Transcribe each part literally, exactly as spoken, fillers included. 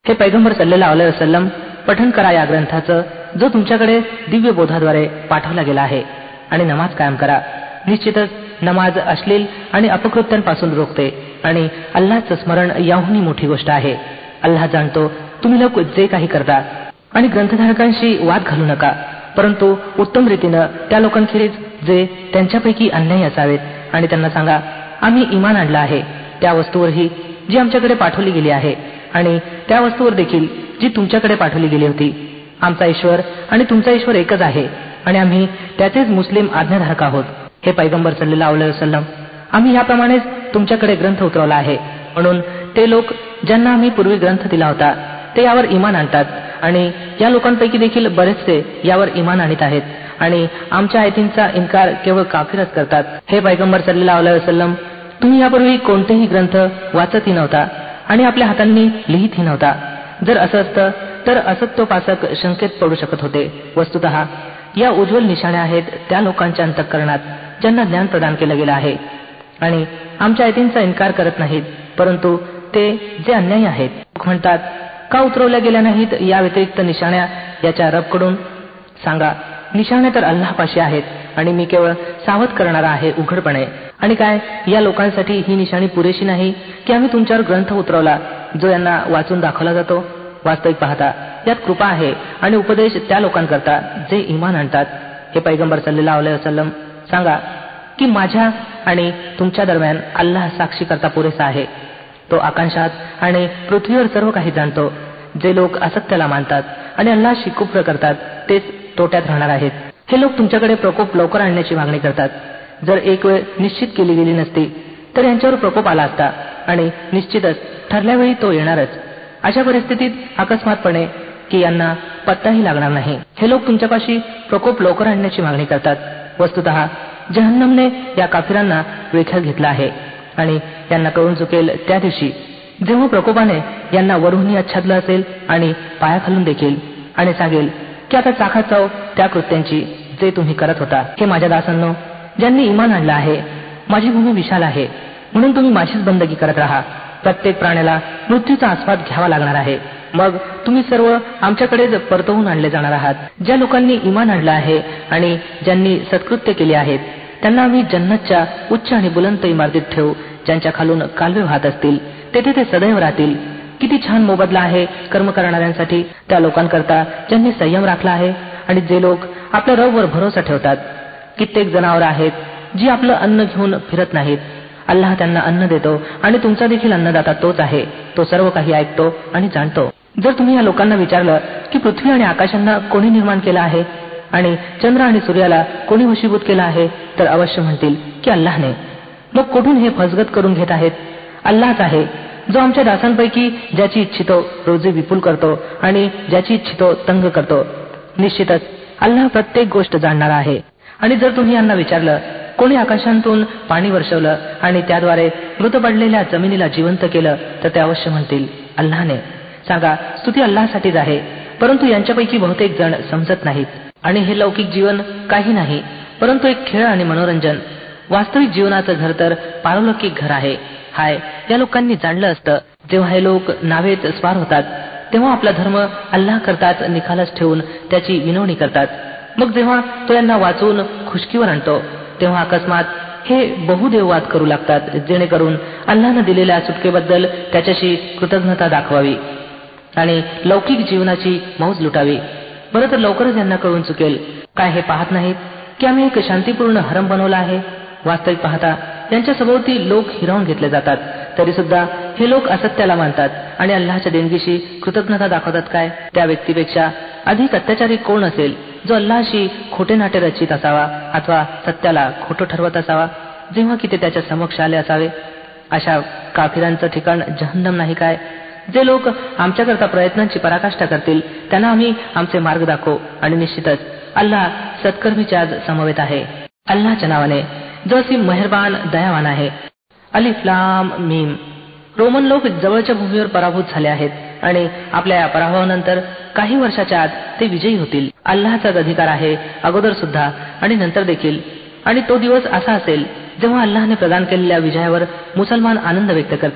हे पैगंबर सल्लल्लाहु अलैहि वसल्लम, पठण करा या ग्रंथाचं जो तुमच्याकडे दिव्य बोधाद्वारे पाठवला गेला आहे, आणि नमाज कायम करा. निश्चितच नमाज अश्लील आणि अपकृत्यांपासून रोखते आणि अल्लाहचं स्मरण याहूनही मोठी गोष्ट आहे. अल्लाह जाणतो तुम्ही लोक जे काही करता. आणि ग्रंथधारकांशी वाद घालू नका, परंतु उत्तम रीतीनं त्या लोकांखेरीज जे त्यांच्यापैकी अन्यायी असावेत, आणि त्यांना सांगा आम्ही इमान आणलं आहे त्या वस्तूवरही जी आमच्याकडे पाठवली गेली आहे, आणि त्या वस्तूवर देखील जी तुमच्याकडे पाठवली गेली होती. आमचा ईश्वर आणि तुमचा ईश्वर एकच आहे, आणि आम्ही त्याचेच मुस्लिम आज्ञाधारक आहोत. हे पैगंबर सल्लल्लाहु अलैहि वसल्लम, आम्ही याप्रमाणेच तुमच्याकडे ग्रंथ उतरवला आहे, म्हणून ते लोक ज्यांना आम्ही पूर्वी ग्रंथ दिला होता ते यावर इमान आणतात, आणि या लोकांपैकी देखील बरेचसे यावर इमान आणत आहेत, आणि आमच्या आयतींचा इन्कार केवळ काफिरच करतात. हे पैगंबर सल्लल्लाहु अलैहि वसल्लम, तुम्ही यापूर्वी कोणतेही ग्रंथ वाचतही नव्हता आणि आपल्या हातांनी लिहितही नव्हता. जर असं असतं तर असत्योपासक शंकेत पडू शकत होते. वस्तुतः या उज्ज्वल निशाण्या आहेत त्या लोकांच्या अंतःकरणात ज्यांना ज्ञान प्रदान केलं गेलं आहे, आणि आमच्या आयतींचा इन्कार करत नाहीत, परंतु ते जे अन्यायी आहेत. म्हणतात का उतरवल्या गेल्या नाहीत या व्यतिरिक्त निशाण्या याच्या रबकडून? सांगा निशाण्या तर अल्लाहपाशी आहेत, आणि मी केवळ सावध करणारा आहे उघडपणे. आणि काय या लोकांसाठी ही निशाणी पुरेशी नाही की आम्ही तुमच्यावर ग्रंथ उतरवला जो यांना वाचून दाखवला जातो? वास्तविक पाहता यात कृपा आहे आणि उपदेश त्या लोकांकरता जे इमान आणतात. हे पैगंबर सल्लल्लाहु अलैहि वसल्लम, सांगा की माझ्या आणि तुमच्या दरम्यान अल्लाह साक्षी करता पुरेसा आहे. तो आकाशात आणि पृथ्वीवर सर्व काही जाणतो. जे लोक असत्याला मानतात आणि अल्लाहशी कुफ्र करतात तेच तोट्यात राहणार आहेत. हे लोक तुमच्याकडे प्रकोप लवकर आणण्याची मागणी करतात. जर एक वेळ निश्चित केली गेली नसती तर यांच्यावर प्रकोप आला असता, आणि निश्चितच ठरल्यावेळी तो येणारच. अशा परिस्थितीत अकस्मातपणे की यांना पत्ताही लागणार नाही. हे लोक तुमच्यापाशी प्रकोप लवकर आणण्याची मागणी करतात. वस्तुतः जहन्नमने या काफिरांना विळख्यात घेतला आहे, आणि यांना कळून चुकेल त्या दिवशी जेव्हा प्रकोपाने यांना वरूनही आच्छादलं असेल आणि पायाखालून देखील, आणि सांगेल की आता चाखा चव त्या कृत्यांची जे तुम्ही करत होता. हे माझ्या दासांनो, ज्यांनी इमान आणलं आहे, माझी भूमी विशाल आहे, म्हणून तुम्ही माझीच बंदगी करत राहा. प्रत्येक प्राण्याला मृत्यूचा आस्वाद घ्यावा लागणार आहे, मग तुम्ही सर्व आमच्याकडेच परतवून आणले जाणार आहात. ज्या लोकांनी इमान आणलं आहे आणि ज्यांनी सत्कृत्य केली आहेत त्यांना आम्ही जन्नतच्या उच्च आणि बुलंद इमारतीत ठेवू, ज्यांच्या खालून कालवे वाहत असतील. तेथे ते सदैव राहतील. किती छान मोबदला आहे कर्म करणाऱ्यांसाठी, त्या लोकांकरता ज्यांनी संयम राखला आहे आणि जे लोक आपल्या रबवर भरोसा ठेवतात. कित्येक जनावरं आहेत जी आपलं अन्न घेऊन फिरत नाहीत. अल्लाह त्यांना अन्न देतो, आणि तुमचा देखील अन्नदाता तोच आहे. तो सर्व काही ऐकतो आणि जाणतो. जर तुम्ही या लोकांना विचारलं की पृथ्वी आणि आकाशांना कोणी निर्माण केलं आहे आणि चंद्र आणि सूर्याला कोणी वशीभूत केलं आहे, तर अवश्य म्हणतील की अल्लाहने. मग कुठून हे फसगत करून घेत आहेत? अल्लाहच आहे जो आमच्या दासांपैकी ज्याची इच्छितो रोजी विपुल करतो आणि ज्याची इच्छितो तंग करतो. निश्चितच अल्लाह प्रत्येक गोष्ट जाणणारा आहे. आणि जर तुम्ही यांना विचारलं कोणी आकाशांतून पाणी वर्षवलं आणि त्याद्वारे मृत पडलेल्या जमिनीला जिवंत केलं, तर ते अवश्य म्हणतील अल्लाहने. सांगा स्तुती अल्लाहसाठीच आहे, परंतु यांच्यापैकी बहुतेक जण समजत नाहीत. आणि हे लौकिक जीवन काही नाही परंतु एक खेळ आणि मनोरंजन. वास्तविक जीवनाचं घर तर पारलौकिक घर आहे. हाय या लोकांनी जाणलं असतं. जेव्हा हे लोक नावेत स्वार होतात तेव्हा आपला धर्म अल्लाह करताच निखालस ठेवून त्याची विनवणी करतात. मग जेव्हा तो यांना वाचून खुशकीवर आणतो तेव्हा अकस्मात हे बहुदेववाद करू लागतात, जेणेकरून अल्लाहनं दिलेल्या सुटकेबद्दल त्याच्याशी कृतज्ञता दाखवावी आणि लौकिक जीवनाची मौज लुटावी. बरं तर लवकरच यांना कळून चुकेल. काय हे पाहत नाहीत की आम्ही एक शांतीपूर्ण हरम बनवला आहे? वास्तविक पाहता यांच्या सभोवती लोक हिरावून घेतले जातात, तरी सुद्धा हे लोक असत्याला मानतात आणि अल्लाहच्या देणगीशी कृतज्ञता दाखवतात. काय त्या व्यक्तीपेक्षा अधिक अत्याचारी कोण असेल जो अल्लाहशी खोटे नाटे रचित असावा अथवा सत्याला खोटं ठरवत असावा, जेव्हा की ते त्याच्या समक्ष आले असावे? अशा काफिरांचं ठिकाण जहन्नम नाही काय? जे लोक आमच्याकरता प्रयत्नांची पराकाष्ठा करतील त्यांना आम्ही आमचे मार्ग दाखवू, आणि निश्चितच अल्लाह सत्कर्मीच्या समवेत आहे. अल्लाहच्या नावाने जो असीम मेहरबान दयावान आहे. अलिफ लाम मीम. रोमन लोक जवळच्या भूमीवर पराभूत झाले आहेत, आणि आपल्या या पराभवानंतर काही वर्षाच्या आत ते विजयी होतील. अल्लाहचाच अधिकार आहे अगोदर सुद्धा आणि नंतर देखील. आणि तो दिवस असा असेल जेव्हा अल्लाहने प्रदान केलेल्या विजयावर मुसलमान आनंद व्यक्त करतील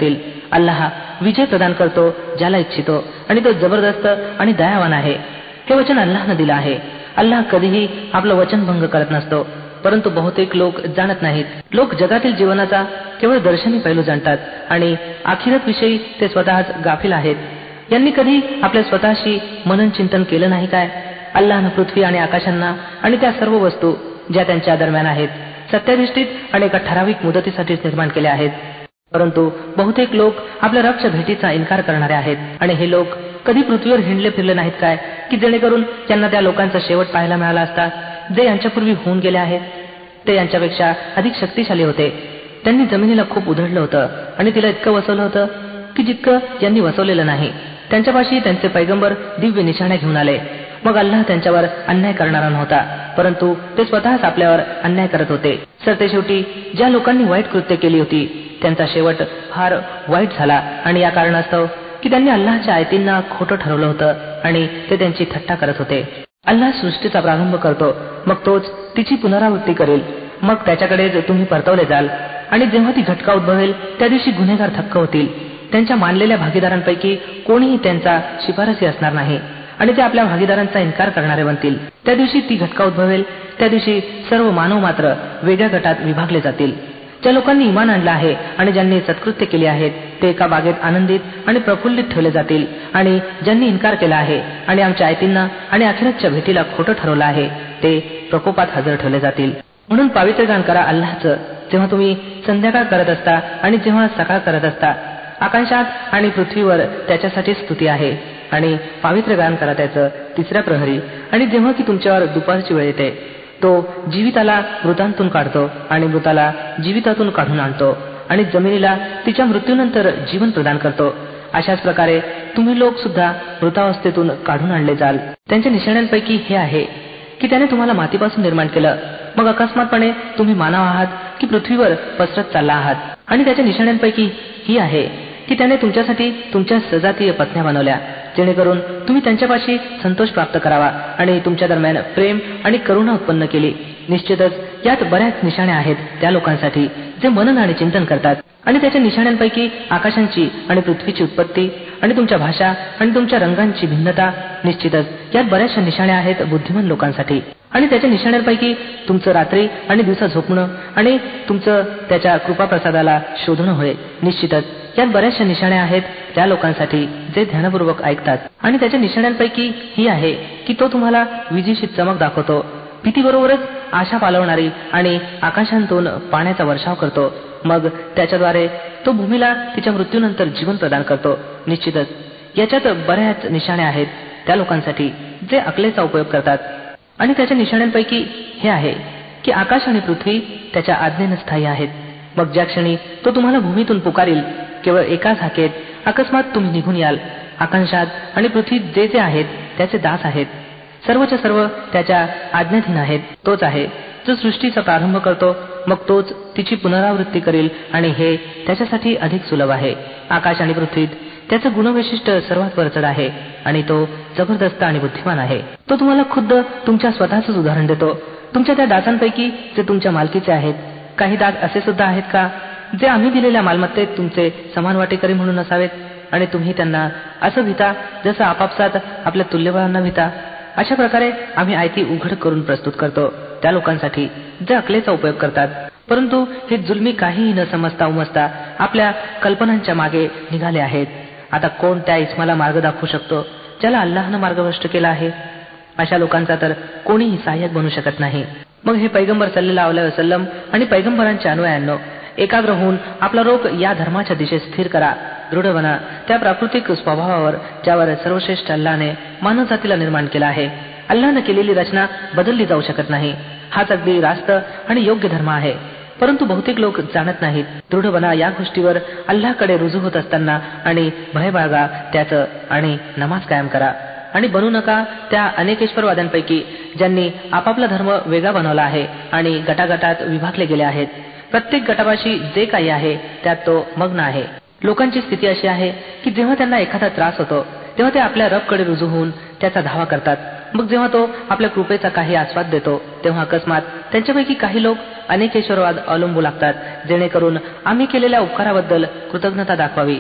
अल्लाह विजय प्रदान करतो ज्याला इच्छितो आणि तो जबरदस्त आणि दयावान आहे. हे वचन अल्लाहनं दिलं आहे. अल्लाह कधीही आपलं वचन भंग करत नसतो. परंतु बहुतेक लोक जाणत नाहीत. लोक जगातील जीवनाचा केवळ दर्शनी पैलू जाणतात आणि आखिरत विषयी ते स्वतःच गाफील आहेत. यांनी कधी आपल्या स्वतःशी मनन चिंतन केलं नाही काय? अल्लाहनं पृथ्वी आणि आकाशांना आणि त्या सर्व वस्तू ज्या त्यांच्या दरम्यान आहेत सत्याधिष्ठित आणि एका ठराविक मुदतीसाठीच निर्माण केल्या आहेत. परंतु बहुतेक लोक आपल्या रबच्या भेटीचा इन्कार करणारे आहेत. आणि हे लोक कधी पृथ्वीवर हिंडले फिरले नाहीत काय की जेणेकरून त्यांना त्या लोकांचा शेवट पाहायला मिळाला असता जे यांच्यापूर्वी होऊन गेले आहेत. ते यांच्यापेक्षा अधिक शक्तिशाली होते. त्यांनी जमिनीला खूप उधळलं होतं आणि तिला इतकं वसवलं होतं की जितकं यांनी वसवलेलं नाही. त्यांच्यापाशी त्यांचे पैगंबर दिव्य निशाण्या घेऊन आले. मग अल्लाह त्यांच्यावर अन्याय करणारा नव्हता, परंतु ते स्वतःच आपल्यावर अन्याय करत होते. सरतेशेवटी ज्या लोकांनी वाईट कृत्य केली होती त्यांचा शेवट फार वाईट झाला. आणि या कारणास्तव की त्यांनी अल्लाहच्या आयतींना खोटं ठरवलं होतं आणि ते त्यांची थट्टा करत होते. अल्लाह सृष्टीचा प्रारंभ करतो, मग तोच तिची पुनरावृत्ती करेल. मग त्याच्याकडेच तुम्ही परतवले जाल. आणि जेव्हा ती घटका उद्भवेल त्या दिवशी गुन्हेगार थक्क होतील. त्यांच्या मानलेल्या भागीदारांपैकी कोणीही त्यांचा शिफारसी असणार नाही आणि ते आपल्या भागीदारांचा इन्कार करणारे बनतील. त्या दिवशी ती घटका उद्भवेल. त्या दिवशी सर्व मानव मात्र वेगळ्या गटात विभागले जातील. ज्या लोकांनी इमान आणलं आहे आणि ज्यांनी सत्कृत्य केली आहेत ते एका बागेत आनंदित आणि प्रफुल्लित ठेवले जातील. आणि ज्यांनी इन्कार केला आहे आणि आमच्या आयतींना आणि अखेरच्या भेटीला खोटं ठरवलं आहे ते प्रकोपात हजर ठेवले जातील. म्हणून पावित्र्यगान करा अल्लाहचं जेव्हा तुम्ही संध्याकाळ करत असता आणि जेव्हा सकाळ करत असता. आकाशात आणि पृथ्वीवर त्याच्यासाठी स्तुती आहे. आणि पावित्र्यगान करा त्याचं तिसऱ्या प्रहरी आणि जेव्हा की तुमच्यावर दुपारची वेळ येते. तो जीविताला मृतांतून काढतो आणि मृताला जीवितातून काढून आणतो आणि जमिनीला तिच्या मृत्यूनंतर जीवन प्रदान करतो. अशाच प्रकारे तुम्ही लोक सुद्धा मृतावस्थेतून काढून आणले जाल. त्यांच्या निशाण्यांपैकी हे आहे की त्याने तुम्हाला मातीपासून निर्माण केलं. मग अकस्मातपणे तुम्ही मानव आहात की पृथ्वीवर पसरत चालला आहात. आणि त्याच्या निशाण्यांपैकी ही आहे की त्याने तुमच्यासाठी तुमच्या सजातीय पत्न्या बनवल्या जेणेकरून तुम्ही त्यांच्यापाशी संतोष प्राप्त करावा आणि तुमच्या दरम्यान प्रेम आणि करुणा उत्पन्न केली. निश्चितच यात बऱ्याच निशाण्या आहेत त्या लोकांसाठी जे मनन आणि चिंतन करतात. आणि त्याच्या निशाण्यांपैकी आकाशांची आणि पृथ्वीची उत्पत्ती आणि तुमच्या भाषा आणि तुमच्या रंगांची भिन्नता. निश्चितच यात बऱ्याचशा निशाण्या आहेत बुद्धिमान लोकांसाठी. आणि त्याच्या निशाण्यांपैकी तुमचं रात्री आणि दिवसा झोपणं आणि तुमचं त्याच्या कृपाप्रसादाला शोधणं होय. निश्चितच यात बऱ्याचशा निशाण्या आहेत त्या लोकांसाठी जे ध्यानपूर्वक ऐकतात. आणि त्याच्या निशाण्यांपैकी ही आहे की तो तुम्हाला विजेची चमक दाखवतो, भीतीबरोबरच आशा पालवणारी आणि आकाशांतून पाण्याचा वर्षाव करतो. मग त्याच्याद्वारे तो भूमीला तिच्या मृत्यूनंतर जीवन प्रदान करतो. निश्चितच याच्यात बऱ्याच निशाण्या आहेत त्या लोकांसाठी जे अकलेचा उपयोग करतात. आणि त्याच्या निशाण्यांपैकी हे आहे की आकाश आणि पृथ्वी त्याच्या आज्ञेने स्थायी आहेत. मग ज्या क्षणी तो तुम्हाला भूमीतून पुकारील केवळ एकाच हाकेत अकस्मात तुम्ही निघून याल. आकाशात आणि पृथ्वीत जे जे आहेत त्याचे दास आहेत. सर्वच्या सर्व त्याच्या आज्ञाधीन आहेत. तोच आहे जो सृष्टीचा प्रारंभ करतो, मग तोच तिची पुनरावृत्ती करेल आणि हे त्याच्यासाठी अधिक सुलभ आहे. आकाश आणि पृथ्वीत त्याचं गुणवैशिष्ट्य सर्वात वरचढ आहे आणि तो जबरदस्त आणि बुद्धिमान आहे. तो तुम्हाला खुद्द तुमच्या स्वतःच उदाहरण देतो. तुमच्या त्या दासांपैकी जे तुमच्या मालकीचे आहेत. काही दास असे सुद्धा आहेत का जे आम्ही दिलेल्या मालमत्तेत तुमचे समान वाटेकरी म्हणून असावेत आणि तुम्ही त्यांना असं भिता जसं आपापसात आपल्या तुल्यबळांना भिता. अशा प्रकारे आम्ही आयती उघड करून प्रस्तुत करतो त्या लोकांसाठी जे अकलेचा उपयोग करतात. परंतु हे जुलमी काहीही न समजता उमजता आपल्या कल्पनांच्या मागे निघाले आहेत. आता कोण त्या इस्माला मार्ग दाखवू शकतो ज्याला अल्लाहनं मार्गभ्रष्ट केला आहे? अशा लोकांचा तर कोणीही सहाय्यक बनू शकत नाही. मग हे पैगंबर सल्लल्लाहु अलैहि वसल्लम आणि पैगंबरांच्या अनुयायांनो, एकाग्र होऊन आपला रोख या धर्माच्या दिशेत स्थिर करा. दृढ बना त्या प्राकृतिक स्वभावावर ज्यावर सर्वश्रेष्ठ अल्लाहने मानवजातीला निर्माण केला आहे. अल्लाहनं केलेली रचना बदलली जाऊ शकत नाही. हाच अगदी रास्त आणि योग्य धर्म आहे. परंतु बहुतेक लोक जाणत नाहीत. दृढ बना या गोष्टीवर अल्लाहकडे रुजू होत असताना आणि भय बाळगा त्याचं आणि नमाज कायम करा. आणि बनू नका त्या अनेकेश्वरवाद्यांपैकी ज्यांनी आपापला धर्म वेगळा बनवला आहे आणि गटागटात विभागले गेले आहेत. प्रत्येक गटापाशी जे काही आहे त्यात तो मग्न आहे. लोकांची स्थिती अशी आहे की जेव्हा त्यांना एखादा त्रास होतो तेव्हा ते आपल्या रबकडे रुजू होऊन त्याचा धावा करतात. मग जेव्हा तो आपल्या कृपेचा काही आस्वाद देतो तेव्हा अकस्मात त्यांच्यापैकी काही लोक अनेकेश्वरवाद अवलंबू लागतात जेणेकरून आम्ही केलेल्या उपकाराबद्दल कृतज्ञता दाखवावी.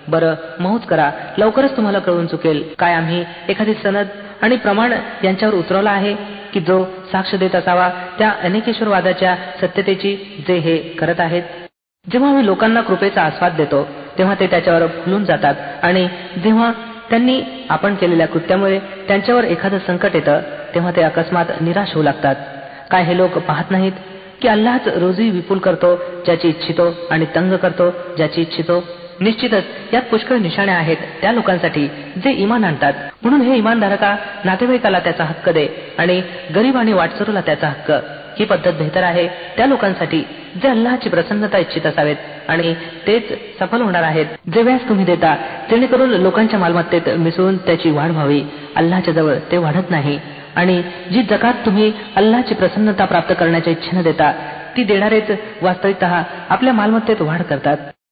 बरं मौज करा, लवकरच तुम्हाला कळून चुकेल काय आम्ही एखादी सनद आणि प्रमाण यांच्यावर उतरवला आहे की जो साक्ष देत असावा त्या अनेकेश्वरवादाच्या सत्यतेची जे हे करत आहेत. जेव्हा आम्ही लोकांना कृपेचा आस्वाद देतो तेव्हा ते त्याच्यावर फुलून जातात आणि जेव्हा त्यांनी आपण केलेल्या कृत्यामुळे त्यांच्यावर एखादं संकट येतं तेव्हा ते अकस्मात निराश होऊ लागतात. काय हे लोक पाहत नाहीत की अल्लाहच रोजी विपुल करतो ज्याची इच्छितो आणि तंग करतो ज्याची इच्छितो. निश्चितच यात पुष्कळ निशाण्या आहेत त्या लोकांसाठी जे इमान आणतात. म्हणून हे इमानधारका नातेवाईकाला त्याचा हक्क दे आणि गरीब आणि वाटसरूला त्याचा हक्क. ही पद्धत बेहतर आहे त्या लोकांसाठी जे अल्लाहची प्रसन्नता इच्छित असावेत आणि तेच सफल होणार आहेत जे व्याज तुम्ही देता जेणेकरून लोकांच्या मालमत्तेत मिसळून त्याची वाढ व्हावी. अल्लाहच्या जवळ ते वाढत नाही. आणि जी जकात तुम्ही अल्लाहची प्रसन्नता प्राप्त करण्याच्या इच्छेने देता ती देणारेच वास्तविकतः आपल्या मालमत्तेत वाढ करतात.